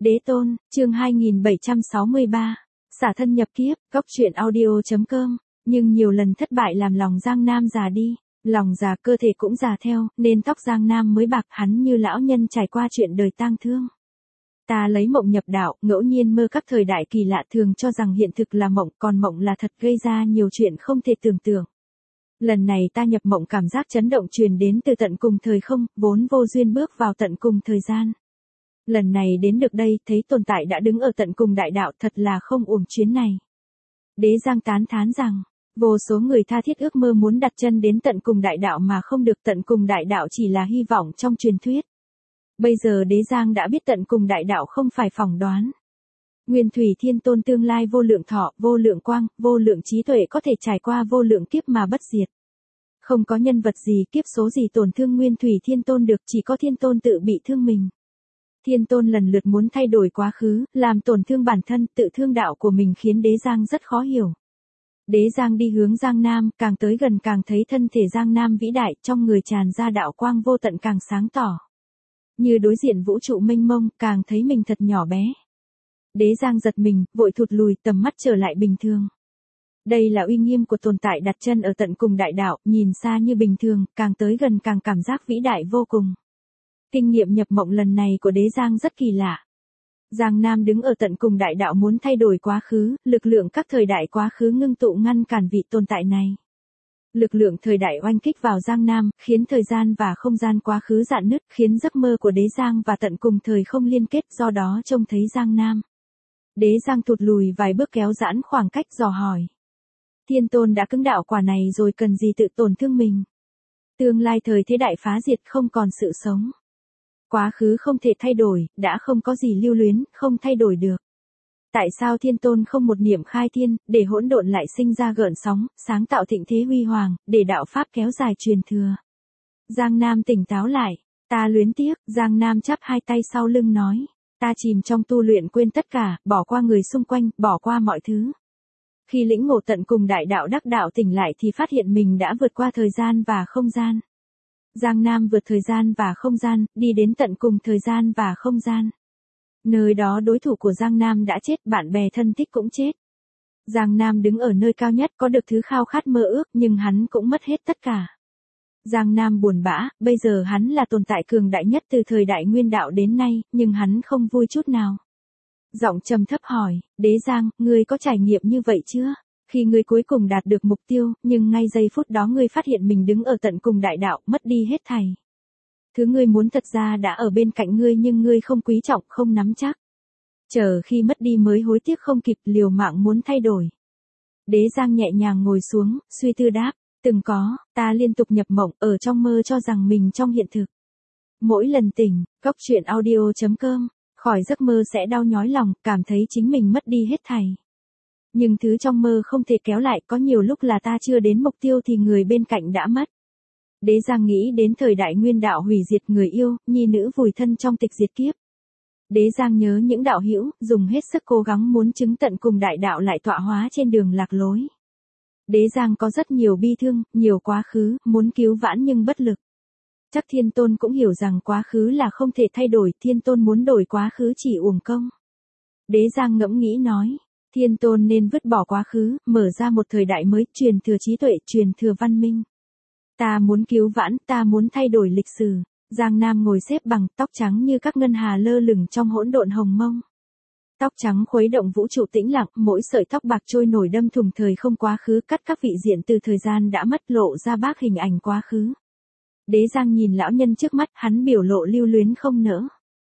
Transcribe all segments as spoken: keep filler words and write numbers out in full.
Đế tôn, chương hai nghìn bảy trăm sáu mươi ba. Xả thân nhập kiếp, góc truyện audio.com. Nhưng nhiều lần thất bại làm lòng Giang Nam già đi, lòng già cơ thể cũng già theo, nên tóc Giang Nam mới bạc, hắn như lão nhân trải qua chuyện đời tang thương. Ta lấy mộng nhập đạo, ngẫu nhiên mơ các thời đại kỳ lạ, thường cho rằng hiện thực là mộng, còn mộng là thật, gây ra nhiều chuyện không thể tưởng tượng. Lần này ta nhập mộng, cảm giác chấn động truyền đến từ tận cùng thời không, vốn vô duyên bước vào tận cùng thời gian. Lần này đến được đây, thấy tồn tại đã đứng ở tận cùng đại đạo, thật là không uổng chuyến này. Đế Giang tán thán rằng, vô số người tha thiết ước mơ muốn đặt chân đến tận cùng đại đạo mà không được, tận cùng đại đạo chỉ là hy vọng trong truyền thuyết. Bây giờ Đế Giang đã biết tận cùng đại đạo không phải phỏng đoán. Nguyên Thủy Thiên Tôn tương lai vô lượng thọ, vô lượng quang, vô lượng trí tuệ, có thể trải qua vô lượng kiếp mà bất diệt. Không có nhân vật gì, kiếp số gì tổn thương Nguyên Thủy Thiên Tôn được, chỉ có Thiên Tôn tự bị thương mình. Thiên Tôn lần lượt muốn thay đổi quá khứ, làm tổn thương bản thân, tự thương đạo của mình, khiến Đế Giang rất khó hiểu. Đế Giang đi hướng Giang Nam, càng tới gần càng thấy thân thể Giang Nam vĩ đại, trong người tràn ra đạo quang vô tận càng sáng tỏ. Như đối diện vũ trụ mênh mông, càng thấy mình thật nhỏ bé. Đế Giang giật mình, vội thụt lùi, tầm mắt trở lại bình thường. Đây là uy nghiêm của tồn tại đặt chân ở tận cùng đại đạo, nhìn xa như bình thường, càng tới gần càng cảm giác vĩ đại vô cùng. Kinh nghiệm nhập mộng lần này của Đế Giang rất kỳ lạ. Giang Nam đứng ở tận cùng đại đạo muốn thay đổi quá khứ, lực lượng các thời đại quá khứ ngưng tụ ngăn cản vị tồn tại này. Lực lượng thời đại oanh kích vào Giang Nam, khiến thời gian và không gian quá khứ rạn nứt, khiến giấc mơ của Đế Giang và tận cùng thời không liên kết, do đó trông thấy Giang Nam. Đế Giang thụt lùi vài bước, kéo giãn khoảng cách, dò hỏi. Thiên Tôn đã cứng đạo quả này rồi, cần gì tự tổn thương mình? Tương lai thời thế đại phá diệt, không còn sự sống. Quá khứ không thể thay đổi, đã không có gì lưu luyến, không thay đổi được. Tại sao Thiên Tôn không một niệm khai thiên, để hỗn độn lại sinh ra gợn sóng, sáng tạo thịnh thế huy hoàng, để đạo pháp kéo dài truyền thừa? Giang Nam tỉnh táo lại, ta luyến tiếc. Giang Nam chắp hai tay sau lưng nói, ta chìm trong tu luyện, quên tất cả, bỏ qua người xung quanh, bỏ qua mọi thứ. Khi lĩnh ngộ tận cùng đại đạo, đắc đạo, tỉnh lại thì phát hiện mình đã vượt qua thời gian và không gian. Giang Nam vượt thời gian và không gian, đi đến tận cùng thời gian và không gian. Nơi đó đối thủ của Giang Nam đã chết, bạn bè thân thích cũng chết. Giang Nam đứng ở nơi cao nhất, có được thứ khao khát mơ ước, nhưng hắn cũng mất hết tất cả. Giang Nam buồn bã, bây giờ hắn là tồn tại cường đại nhất từ thời đại nguyên đạo đến nay, nhưng hắn không vui chút nào. Giọng trầm thấp hỏi, Đế Giang, ngươi có trải nghiệm như vậy chưa? Khi ngươi cuối cùng đạt được mục tiêu, nhưng ngay giây phút đó ngươi phát hiện mình đứng ở tận cùng đại đạo, mất đi hết thảy. Thứ ngươi muốn thật ra đã ở bên cạnh ngươi, nhưng ngươi không quý trọng, không nắm chắc. Chờ khi mất đi mới hối tiếc không kịp, liều mạng muốn thay đổi. Đế Giang nhẹ nhàng ngồi xuống, suy tư đáp, từng có, ta liên tục nhập mộng, ở trong mơ cho rằng mình trong hiện thực. Mỗi lần tỉnh, góc truyện audio.com, khỏi giấc mơ sẽ đau nhói lòng, cảm thấy chính mình mất đi hết thảy. Nhưng thứ trong mơ không thể kéo lại, có nhiều lúc là ta chưa đến mục tiêu thì người bên cạnh đã mất. Đế Giang nghĩ đến thời đại nguyên đạo hủy diệt người yêu, nhi nữ vùi thân trong tịch diệt kiếp. Đế Giang nhớ những đạo hữu, dùng hết sức cố gắng muốn chứng tận cùng đại đạo lại tọa hóa trên đường lạc lối. Đế Giang có rất nhiều bi thương, nhiều quá khứ, muốn cứu vãn nhưng bất lực. Chắc Thiên Tôn cũng hiểu rằng quá khứ là không thể thay đổi, Thiên Tôn muốn đổi quá khứ chỉ uổng công. Đế Giang ngẫm nghĩ nói, Thiên Tôn nên vứt bỏ quá khứ, mở ra một thời đại mới, truyền thừa trí tuệ, truyền thừa văn minh. Ta muốn cứu vãn, ta muốn thay đổi lịch sử. Giang Nam ngồi xếp bằng, tóc trắng như các ngân hà lơ lửng trong hỗn độn hồng mông. Tóc trắng khuấy động vũ trụ tĩnh lặng, mỗi sợi tóc bạc trôi nổi đâm thủng thời không quá khứ, cắt các vị diện từ thời gian đã mất, lộ ra bác hình ảnh quá khứ. Đế Giang nhìn lão nhân trước mắt, hắn biểu lộ lưu luyến không nỡ.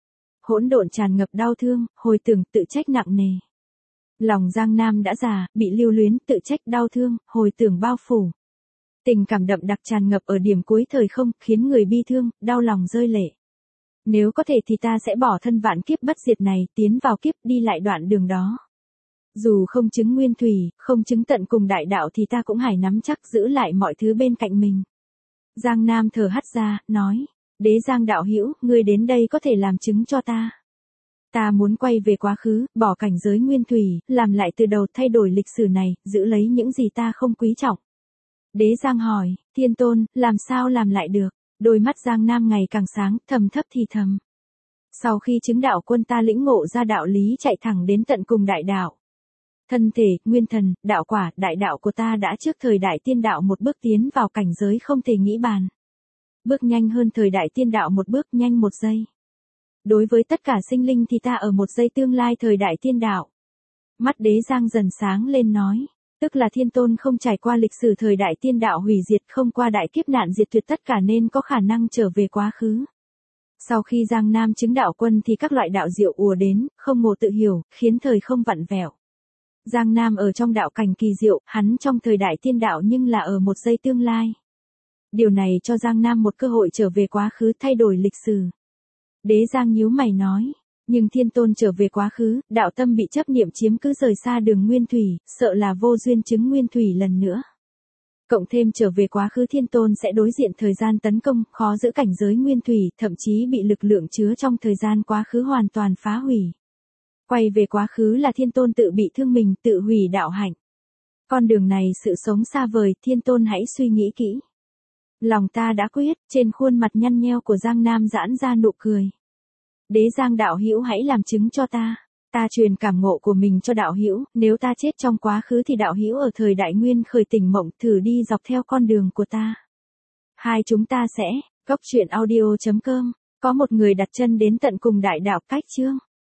Hỗn độn tràn ngập đau thương, hồi tưởng, tự trách nặng nề. Lòng Giang Nam đã già, bị lưu luyến, tự trách, đau thương, hồi tưởng bao phủ. Tình cảm đậm đặc tràn ngập ở điểm cuối thời không, khiến người bi thương, đau lòng rơi lệ. Nếu có thể thì ta sẽ bỏ thân vạn kiếp bất diệt này, tiến vào kiếp, đi lại đoạn đường đó. Dù không chứng nguyên thủy, không chứng tận cùng đại đạo thì ta cũng hãy nắm chắc giữ lại mọi thứ bên cạnh mình. Giang Nam thở hắt ra, nói, Đế Giang đạo hữu, ngươi đến đây có thể làm chứng cho ta. Ta muốn quay về quá khứ, bỏ cảnh giới nguyên thủy, làm lại từ đầu, thay đổi lịch sử này, giữ lấy những gì ta không quý trọng. Đế Giang hỏi, Thiên Tôn, làm sao làm lại được? Đôi mắt Giang Nam ngày càng sáng, thầm thấp thì thầm. Sau khi chứng đạo quân ta lĩnh ngộ ra đạo lý chạy thẳng đến tận cùng đại đạo. Thân thể, nguyên thần, đạo quả, đại đạo của ta đã trước thời đại tiên đạo một bước tiến vào cảnh giới không thể nghĩ bàn. Bước nhanh hơn thời đại tiên đạo một bước, nhanh một giây. Đối với tất cả sinh linh thì ta ở một giây tương lai thời đại tiên đạo. Mắt Đế Giang dần sáng lên nói, tức là Thiên Tôn không trải qua lịch sử thời đại tiên đạo hủy diệt, không qua đại kiếp nạn diệt tuyệt tất cả nên có khả năng trở về quá khứ. Sau khi Giang Nam chứng đạo quân thì các loại đạo diệu ùa đến, không ngộ tự hiểu, khiến thời không vặn vẹo. Giang Nam ở trong đạo cảnh kỳ diệu, hắn trong thời đại tiên đạo nhưng là ở một giây tương lai. Điều này cho Giang Nam một cơ hội trở về quá khứ thay đổi lịch sử. Đế Giang nhíu mày nói, nhưng Thiên Tôn trở về quá khứ, đạo tâm bị chấp niệm chiếm cứ rời xa đường nguyên thủy, sợ là vô duyên chứng nguyên thủy lần nữa. Cộng thêm trở về quá khứ Thiên Tôn sẽ đối diện thời gian tấn công, khó giữ cảnh giới nguyên thủy, thậm chí bị lực lượng chứa trong thời gian quá khứ hoàn toàn phá hủy. Quay về quá khứ là Thiên Tôn tự bị thương mình, tự hủy đạo hạnh. Con đường này sự sống xa vời, Thiên Tôn hãy suy nghĩ kỹ. Lòng ta đã quyết, trên khuôn mặt nhăn nheo của Giang Nam giãn ra nụ cười. Đế Giang đạo hữu hãy làm chứng cho ta. Ta truyền cảm ngộ của mình cho đạo hữu, nếu ta chết trong quá khứ thì đạo hữu ở thời đại nguyên khởi tỉnh mộng thử đi dọc theo con đường của ta. Hai chúng ta sẽ, Cốc Truyện Audio chấm com, có một người đặt chân đến tận cùng đại đạo cách chương.